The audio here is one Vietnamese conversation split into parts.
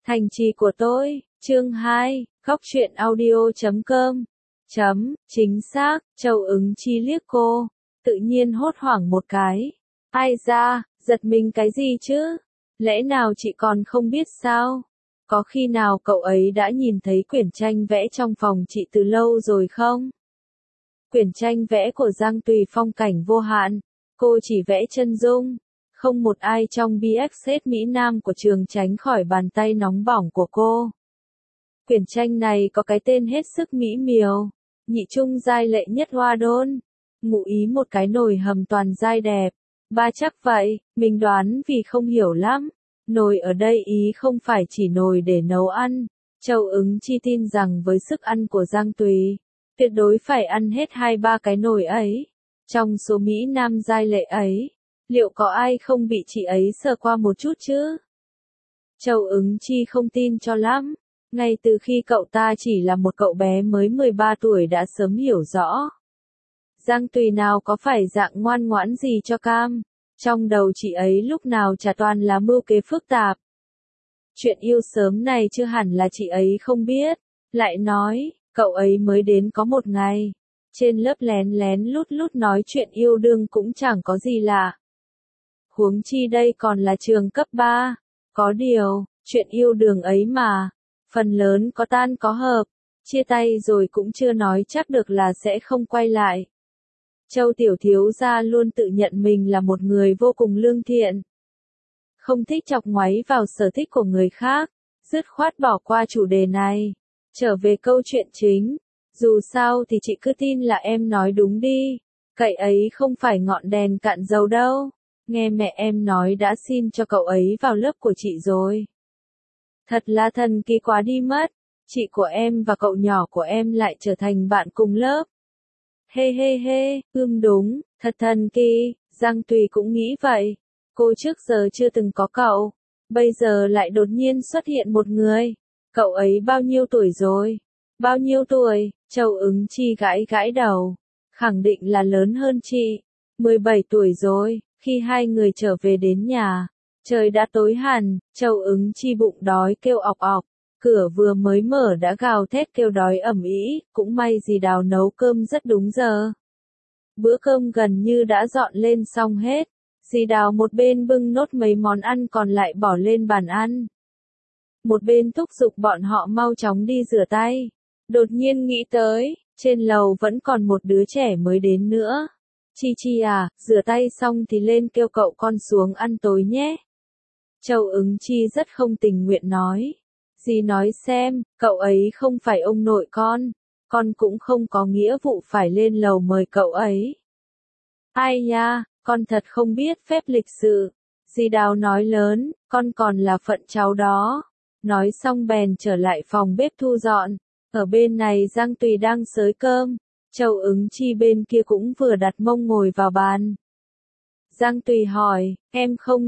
Thành trì của tôi, chương 2, góc truyện audio.com. Chính xác, Châu Ứng Chi liếc cô, tự nhiên hốt hoảng một cái. Ai da, giật mình cái gì chứ? Lẽ nào chị còn không biết sao? Có khi nào cậu ấy đã nhìn thấy quyển tranh vẽ trong phòng chị từ lâu rồi không? Quyển tranh vẽ của Giang Tùy phong cảnh vô hạn, cô chỉ vẽ chân dung. Không một ai trong BXS Mỹ Nam của trường tránh khỏi bàn tay nóng bỏng của cô. Quyển tranh này có cái tên hết sức mỹ miều, nhị trung giai lệ nhất hoa đôn, ngụ ý một cái nồi hầm toàn giai đẹp. Ba chắc vậy, mình đoán vì không hiểu lắm. Nồi ở đây ý không phải chỉ nồi để nấu ăn. Châu Ứng Chi tin rằng với sức ăn của Giang Tùy, tuyệt đối phải ăn hết 2-3 cái nồi ấy. Trong số Mỹ Nam giai lệ ấy, liệu có ai không bị chị ấy sờ qua một chút chứ? Châu Ứng Chi không tin cho lắm. Ngay từ khi cậu ta chỉ là một cậu bé mới 13 tuổi đã sớm hiểu rõ. Giang Tùy nào có phải dạng ngoan ngoãn gì cho cam. Trong đầu chị ấy lúc nào chả toàn là mưu kế phức tạp. Chuyện yêu sớm này chưa hẳn là chị ấy không biết. Lại nói, cậu ấy mới đến có một ngày. Trên lớp lén lén lút lút nói chuyện yêu đương cũng chẳng có gì lạ. Huống chi đây còn là trường cấp 3. Có điều, chuyện yêu đương ấy mà, phần lớn có tan có hợp, chia tay rồi cũng chưa nói chắc được là sẽ không quay lại. Châu tiểu thiếu gia luôn tự nhận mình là một người vô cùng lương thiện. Không thích chọc ngoáy vào sở thích của người khác, dứt khoát bỏ qua chủ đề này. Trở về câu chuyện chính, dù sao thì chị cứ tin là em nói đúng đi, cậy ấy không phải ngọn đèn cạn dầu đâu. Nghe mẹ em nói đã xin cho cậu ấy vào lớp của chị rồi. Thật là thần kỳ quá đi mất, chị của em và cậu nhỏ của em lại trở thành bạn cùng lớp. He, đúng, thật thần kỳ, Giang Tùy cũng nghĩ vậy. Cô trước giờ chưa từng có cậu, bây giờ lại đột nhiên xuất hiện một người. Cậu ấy bao nhiêu tuổi rồi? Bao nhiêu tuổi? Châu Ứng Chi gãi gãi đầu. Khẳng định là lớn hơn chị. 17 tuổi rồi. Khi hai người trở về đến nhà, trời đã tối hẳn, Châu Ứng Chi bụng đói kêu ọc ọc, cửa vừa mới mở đã gào thét kêu đói ầm ĩ, cũng may dì Đào nấu cơm rất đúng giờ. Bữa cơm gần như đã dọn lên xong hết, dì Đào một bên bưng nốt mấy món ăn còn lại bỏ lên bàn ăn. Một bên thúc giục bọn họ mau chóng đi rửa tay, đột nhiên nghĩ tới, trên lầu vẫn còn một đứa trẻ mới đến nữa. Chi à, rửa tay xong thì lên kêu cậu con xuống ăn tối nhé. Châu Ứng Chi rất không tình nguyện nói. Dì nói xem, cậu ấy không phải ông nội con cũng không có nghĩa vụ phải lên lầu mời cậu ấy. Ai nha, con thật không biết phép lịch sự. Dì Đào nói lớn, con còn là phận cháu đó. Nói xong bèn trở lại phòng bếp thu dọn. Ở bên này Giang Tùy đang xới cơm. Châu Ứng Chi bên kia cũng vừa đặt mông ngồi vào bàn. Giang Tùy hỏi, em không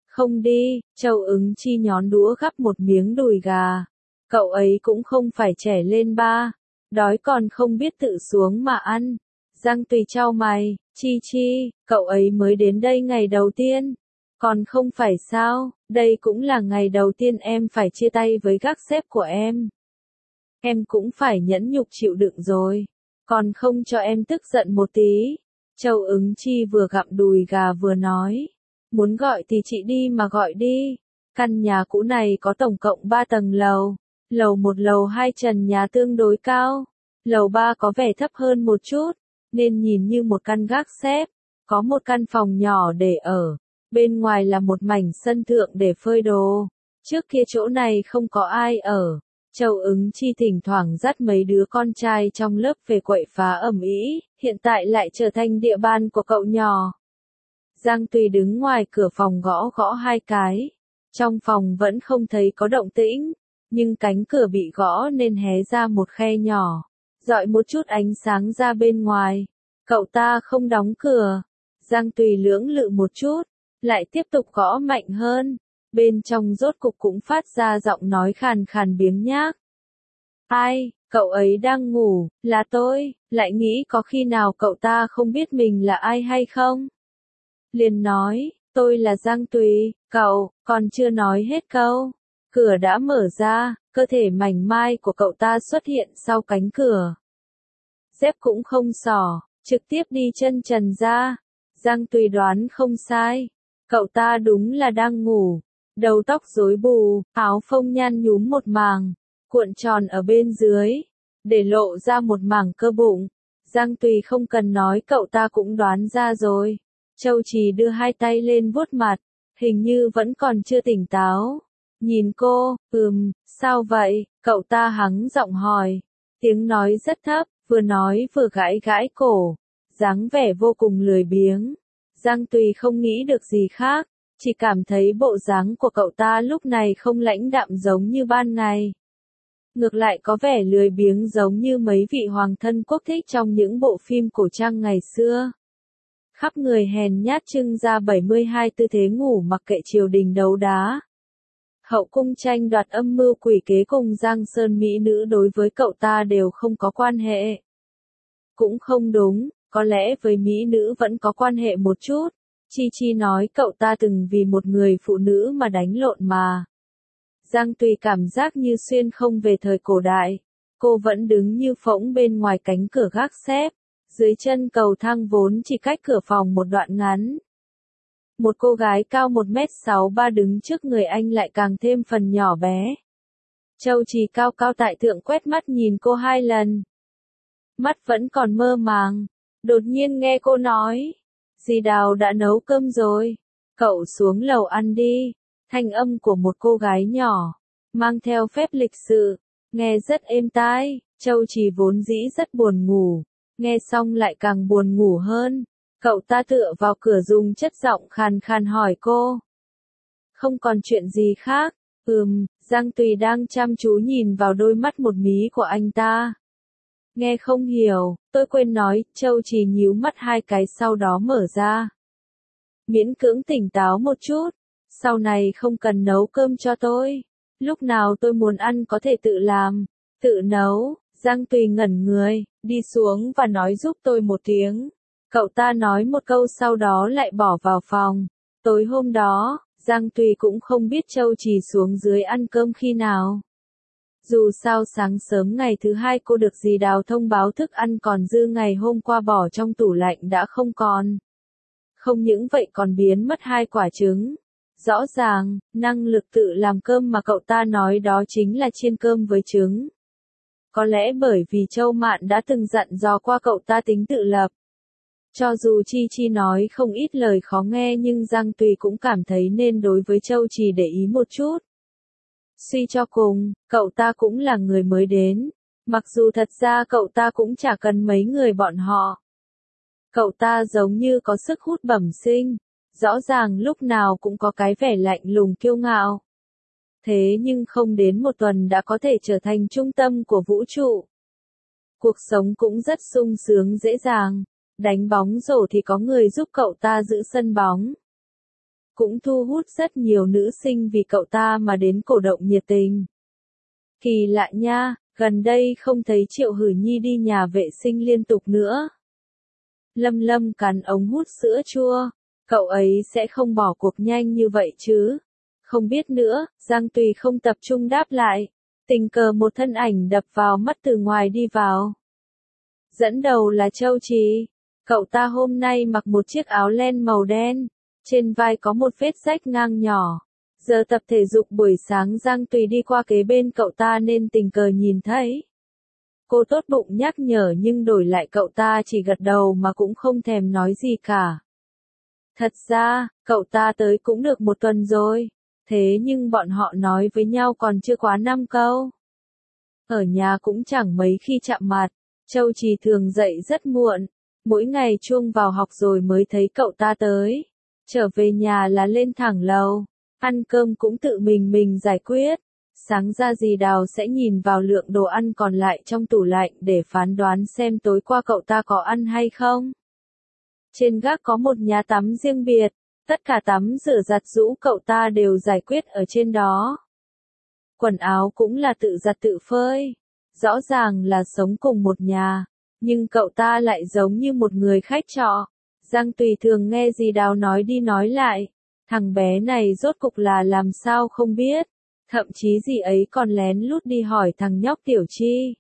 đi, Châu Ứng Chi nhón đũa gắp một miếng đùi gà. Cậu ấy cũng không phải trẻ lên ba, đói còn không biết tự xuống mà ăn. Giang Tùy chau mày, Chi, cậu ấy mới đến đây ngày đầu tiên. Còn không phải sao, đây cũng là ngày đầu tiên em phải chia tay với các sếp của em. Em cũng phải nhẫn nhục chịu đựng rồi. Còn không cho em tức giận một tí. Châu Ứng Chi vừa gặm đùi gà vừa nói. Muốn gọi thì chị đi mà gọi đi. Căn nhà cũ này có tổng cộng 3 tầng lầu. Lầu 1 lầu 2 trần nhà tương đối cao. Lầu 3 có vẻ thấp hơn một chút, nên nhìn như một căn gác xếp. Có một căn phòng nhỏ để ở. Bên ngoài là một mảnh sân thượng để phơi đồ. Trước kia chỗ này không có ai ở. Châu Ứng Chi thỉnh thoảng dắt mấy đứa con trai trong lớp về quậy phá ầm ĩ, hiện tại lại trở thành địa bàn của cậu nhỏ. Giang Tùy đứng ngoài cửa phòng gõ gõ 2 cái. Trong phòng vẫn không thấy có động tĩnh, nhưng cánh cửa bị gõ nên hé ra một khe nhỏ, dọi một chút ánh sáng ra bên ngoài. Cậu ta không đóng cửa. Giang Tùy lưỡng lự một chút, lại tiếp tục gõ mạnh hơn. Bên trong rốt cục cũng phát ra giọng nói khàn khàn biếng nhác. Ai, cậu ấy đang ngủ, là tôi, lại nghĩ có khi nào cậu ta không biết mình là ai hay không? Liền nói, tôi là Giang Tùy, cậu, còn chưa nói hết câu. Cửa đã mở ra, cơ thể mảnh mai của cậu ta xuất hiện sau cánh cửa. Dép cũng không xỏ, trực tiếp đi chân trần ra. Giang Tùy đoán không sai. Cậu ta đúng là đang ngủ. Đầu tóc rối bù, áo phông nhăn nhúm một màng, cuộn tròn ở bên dưới, để lộ ra một mảng cơ bụng. Giang Tùy không cần nói cậu ta cũng đoán ra rồi. Châu Trì đưa hai tay lên vuốt mặt, hình như vẫn còn chưa tỉnh táo. Nhìn cô, sao vậy? Cậu ta hắng giọng hỏi. Tiếng nói rất thấp, vừa nói vừa gãi gãi cổ, dáng vẻ vô cùng lười biếng. Giang Tùy không nghĩ được gì khác, chỉ cảm thấy bộ dáng của cậu ta lúc này không lãnh đạm giống như ban ngày. Ngược lại có vẻ lười biếng giống như mấy vị hoàng thân quốc thích trong những bộ phim cổ trang ngày xưa. Khắp người hèn nhát trưng ra 72 tư thế ngủ mặc kệ triều đình đấu đá. Hậu cung tranh đoạt âm mưu quỷ kế cùng Giang Sơn mỹ nữ đối với cậu ta đều không có quan hệ. Cũng không đúng, có lẽ với mỹ nữ vẫn có quan hệ một chút. Chi Chi nói cậu ta từng vì một người phụ nữ mà đánh lộn mà. Giang Tùy cảm giác như xuyên không về thời cổ đại. Cô vẫn đứng như phỗng bên ngoài cánh cửa gác xếp. Dưới chân cầu thang vốn chỉ cách cửa phòng một đoạn ngắn. Một cô gái cao 1m63 đứng trước người anh lại càng thêm phần nhỏ bé. Châu Trì cao cao tại thượng quét mắt nhìn cô 2 lần. Mắt vẫn còn mơ màng. Đột nhiên nghe cô nói. Dì Đào đã nấu cơm rồi. Cậu xuống lầu ăn đi. Thanh âm của một cô gái nhỏ. Mang theo phép lịch sự. Nghe rất êm tai. Châu Trì vốn dĩ rất buồn ngủ. Nghe xong lại càng buồn ngủ hơn. Cậu ta tựa vào cửa dùng chất giọng khàn khàn hỏi cô. Không còn chuyện gì khác. Giang Tùy đang chăm chú nhìn vào đôi mắt một mí của anh ta. Nghe không hiểu, tôi quên nói, Châu Trì nhíu mắt 2 cái sau đó mở ra. Miễn cưỡng tỉnh táo một chút, sau này không cần nấu cơm cho tôi. Lúc nào tôi muốn ăn có thể tự làm, tự nấu. Giang Tùy ngẩn người, đi xuống và nói giúp tôi một tiếng. Cậu ta nói một câu sau đó lại bỏ vào phòng. Tối hôm đó, Giang Tùy cũng không biết Châu Trì xuống dưới ăn cơm khi nào. Dù sao sáng sớm ngày thứ 2 cô được dì Đào thông báo thức ăn còn dư ngày hôm qua bỏ trong tủ lạnh đã không còn. Không những vậy còn biến mất 2 quả trứng. Rõ ràng, năng lực tự làm cơm mà cậu ta nói đó chính là chiên cơm với trứng. Có lẽ bởi vì Châu Mạn đã từng dặn dò qua cậu ta tính tự lập. Cho dù Chi Chi nói không ít lời khó nghe nhưng Giang Tùy cũng cảm thấy nên đối với Châu Trì để ý một chút. Suy cho cùng, cậu ta cũng là người mới đến. Mặc dù thật ra cậu ta cũng chả cần mấy người bọn họ. Cậu ta giống như có sức hút bẩm sinh. Rõ ràng lúc nào cũng có cái vẻ lạnh lùng kiêu ngạo. Thế nhưng không đến một tuần đã có thể trở thành trung tâm của vũ trụ. Cuộc sống cũng rất sung sướng dễ dàng. Đánh bóng rổ thì có người giúp cậu ta giữ sân bóng. Cũng thu hút rất nhiều nữ sinh vì cậu ta mà đến cổ động nhiệt tình. Kỳ lạ nha, gần đây không thấy Triệu Hử Nhi đi nhà vệ sinh liên tục nữa. Lâm Lâm cắn ống hút sữa chua, cậu ấy sẽ không bỏ cuộc nhanh như vậy chứ. Không biết nữa, Giang Tùy không tập trung đáp lại. Tình cờ một thân ảnh đập vào mắt từ ngoài đi vào. Dẫn đầu là Châu Trì. Cậu ta hôm nay mặc một chiếc áo len màu đen. Trên vai có một vết rách ngang nhỏ. Giờ tập thể dục buổi sáng Giang Tùy đi qua kế bên cậu ta nên tình cờ nhìn thấy. Cô tốt bụng nhắc nhở nhưng đổi lại cậu ta chỉ gật đầu mà cũng không thèm nói gì cả. Thật ra, cậu ta tới cũng được 1 tuần rồi. Thế nhưng bọn họ nói với nhau còn chưa quá 5 câu. Ở nhà cũng chẳng mấy khi chạm mặt. Châu Trì thường dậy rất muộn. Mỗi ngày chuông vào học rồi mới thấy cậu ta tới. Trở về nhà là lên thẳng lầu. Ăn cơm cũng tự mình giải quyết. Sáng ra dì Đào sẽ nhìn vào lượng đồ ăn còn lại trong tủ lạnh để phán đoán xem tối qua cậu ta có ăn hay không. Trên gác có một nhà tắm riêng biệt. Tất cả tắm rửa giặt giũ cậu ta đều giải quyết ở trên đó. Quần áo cũng là tự giặt tự phơi. Rõ ràng là sống cùng một nhà. Nhưng cậu ta lại giống như một người khách trọ. Giang Tùy thường nghe dì Đào nói đi nói lại. Thằng bé này rốt cục là làm sao không biết. Thậm chí dì ấy còn lén lút đi hỏi thằng nhóc Tiểu Chi.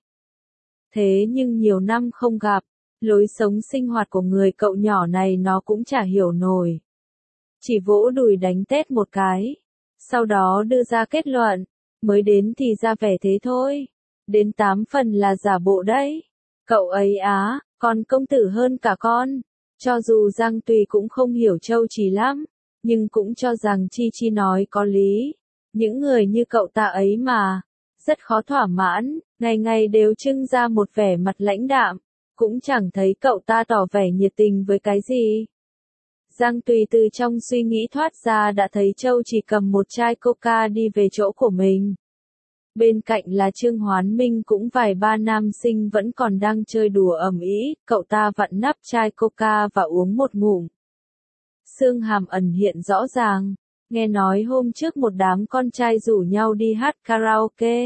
Thế nhưng nhiều năm không gặp, lối sống sinh hoạt của người cậu nhỏ này nó cũng chả hiểu nổi. Chỉ vỗ đùi đánh tét một cái, sau đó đưa ra kết luận, mới đến thì ra vẻ thế thôi, đến 8 phần là giả bộ đấy. Cậu ấy á, còn công tử hơn cả con. Cho dù Giang Tùy cũng không hiểu Châu Trì lắm, nhưng cũng cho rằng Chi Chi nói có lý. Những người như cậu ta ấy mà, rất khó thỏa mãn, ngày ngày đều trưng ra một vẻ mặt lãnh đạm, cũng chẳng thấy cậu ta tỏ vẻ nhiệt tình với cái gì. Giang Tùy từ trong suy nghĩ thoát ra đã thấy Châu chỉ cầm một chai coca đi về chỗ của mình. Bên cạnh là Trương Hoán Minh cũng vài ba nam sinh vẫn còn đang chơi đùa ầm ĩ, cậu ta vặn nắp chai coca và uống một ngụm. Xương hàm ẩn hiện rõ ràng, nghe nói hôm trước một đám con trai rủ nhau đi hát karaoke.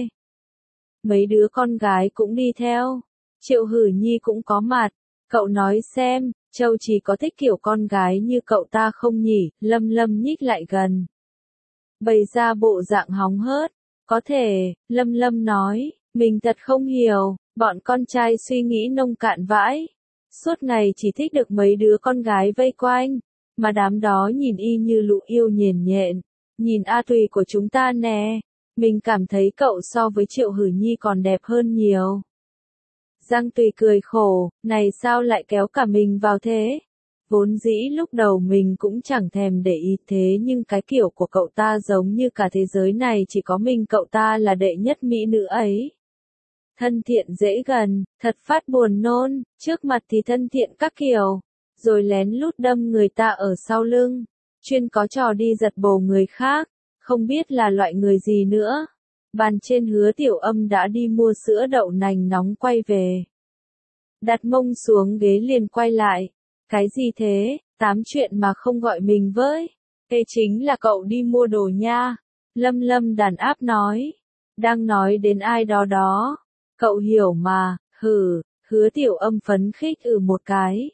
Mấy đứa con gái cũng đi theo, Triệu Hử Nhi cũng có mặt, cậu nói xem, Châu chỉ có thích kiểu con gái như cậu ta không nhỉ? Lâm Lâm nhích lại gần, bày ra bộ dạng hóng hớt. Có thể, Lâm Lâm nói, mình thật không hiểu, bọn con trai suy nghĩ nông cạn vãi. Suốt ngày chỉ thích được mấy đứa con gái vây quanh, mà đám đó nhìn y như lũ yêu nhền nhện. Nhìn A Tùy của chúng ta nè, mình cảm thấy cậu so với Triệu Hử Nhi còn đẹp hơn nhiều. Giang Tùy cười khổ, này sao lại kéo cả mình vào thế? Vốn dĩ lúc đầu mình cũng chẳng thèm để ý thế nhưng cái kiểu của cậu ta giống như cả thế giới này chỉ có mình cậu ta là đệ nhất mỹ nữ ấy. Thân thiện dễ gần, thật phát buồn nôn, trước mặt thì thân thiện các kiểu, rồi lén lút đâm người ta ở sau lưng, chuyên có trò đi giật bồ người khác, không biết là loại người gì nữa. Bàn trên Hứa Tiểu Âm đã đi mua sữa đậu nành nóng quay về. Đặt mông xuống ghế liền quay lại. Cái gì thế, tám chuyện mà không gọi mình với. Thế chính là cậu đi mua đồ nha. Lâm Lâm đàn áp nói. Đang nói đến ai đó đó. Cậu hiểu mà, Hứa Tiểu Âm phấn khích một cái.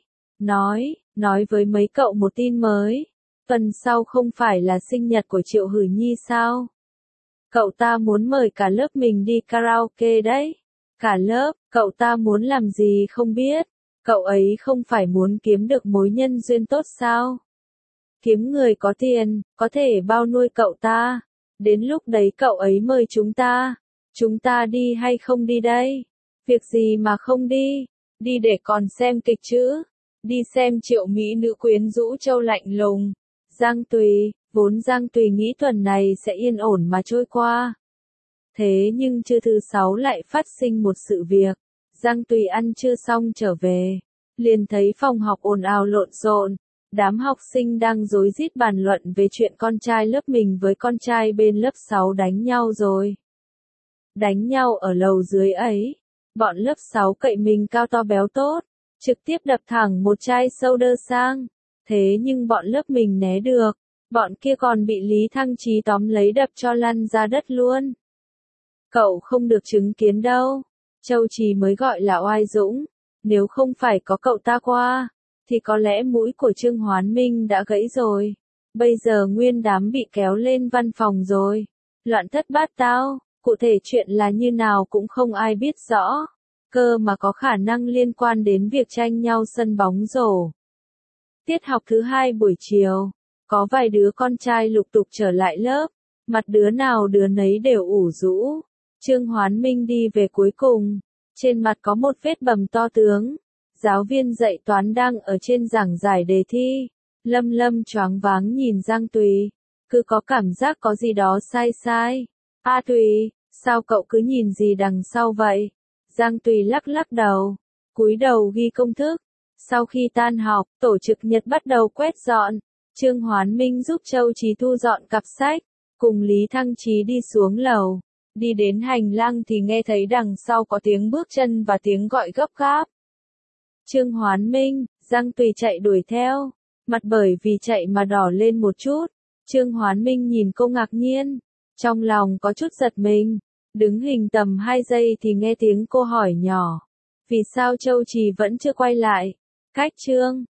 Nói với mấy cậu một tin mới. Tuần sau không phải là sinh nhật của Triệu Hử Nhi sao? Cậu ta muốn mời cả lớp mình đi karaoke đấy. Cả lớp, cậu ta muốn làm gì không biết. Cậu ấy không phải muốn kiếm được mối nhân duyên tốt sao? Kiếm người có tiền, có thể bao nuôi cậu ta. Đến lúc đấy cậu ấy mời chúng ta đi hay không đi đây? Việc gì mà không đi? Đi để còn xem kịch chứ? Đi xem triệu mỹ nữ quyến rũ Châu lạnh lùng. Giang Tùy nghĩ tuần này sẽ yên ổn mà trôi qua. Thế nhưng trưa thứ 6 lại phát sinh một sự việc. Giang Tùy ăn trưa xong trở về, liền thấy phòng học ồn ào lộn xộn, đám học sinh đang rối rít bàn luận về chuyện con trai lớp mình với con trai bên lớp 6 đánh nhau rồi. Đánh nhau ở lầu dưới ấy, bọn lớp 6 cậy mình cao to béo tốt, trực tiếp đập thẳng một chai soda sang, thế nhưng bọn lớp mình né được, bọn kia còn bị Lý Thăng Chí tóm lấy đập cho lăn ra đất luôn. Cậu không được chứng kiến đâu. Châu Trì mới gọi là oai dũng, nếu không phải có cậu ta qua, thì có lẽ mũi của Trương Hoán Minh đã gãy rồi. Bây giờ nguyên đám bị kéo lên văn phòng rồi. Loạn thất bát tao, cụ thể chuyện là như nào cũng không ai biết rõ. Cơ mà có khả năng liên quan đến việc tranh nhau sân bóng rổ. Tiết học thứ 2 buổi chiều, có vài đứa con trai lục tục trở lại lớp, mặt đứa nào đứa nấy đều ủ rũ. Trương Hoán Minh đi về cuối cùng, trên mặt có một vết bầm to tướng. Giáo viên dạy toán đang ở trên giảng giải đề thi. Lâm Lâm choáng váng nhìn Giang Tùy, cứ có cảm giác có gì đó sai. A Tùy, sao cậu cứ nhìn gì đằng sau vậy? Giang Tùy lắc lắc đầu, cúi đầu ghi công thức. Sau khi tan học, tổ trực nhật bắt đầu quét dọn. Trương Hoán Minh giúp Châu Chí thu dọn cặp sách, cùng Lý Thăng Chí đi xuống lầu. Đi đến hành lang thì nghe thấy đằng sau có tiếng bước chân và tiếng gọi gấp gáp. Trương Hoán Minh, Giang Tùy chạy đuổi theo, mặt bởi vì chạy mà đỏ lên một chút. Trương Hoán Minh nhìn cô ngạc nhiên, trong lòng có chút giật mình. Đứng hình tầm 2 giây thì nghe tiếng cô hỏi nhỏ. Vì sao Châu Trì vẫn chưa quay lại? Cách Trương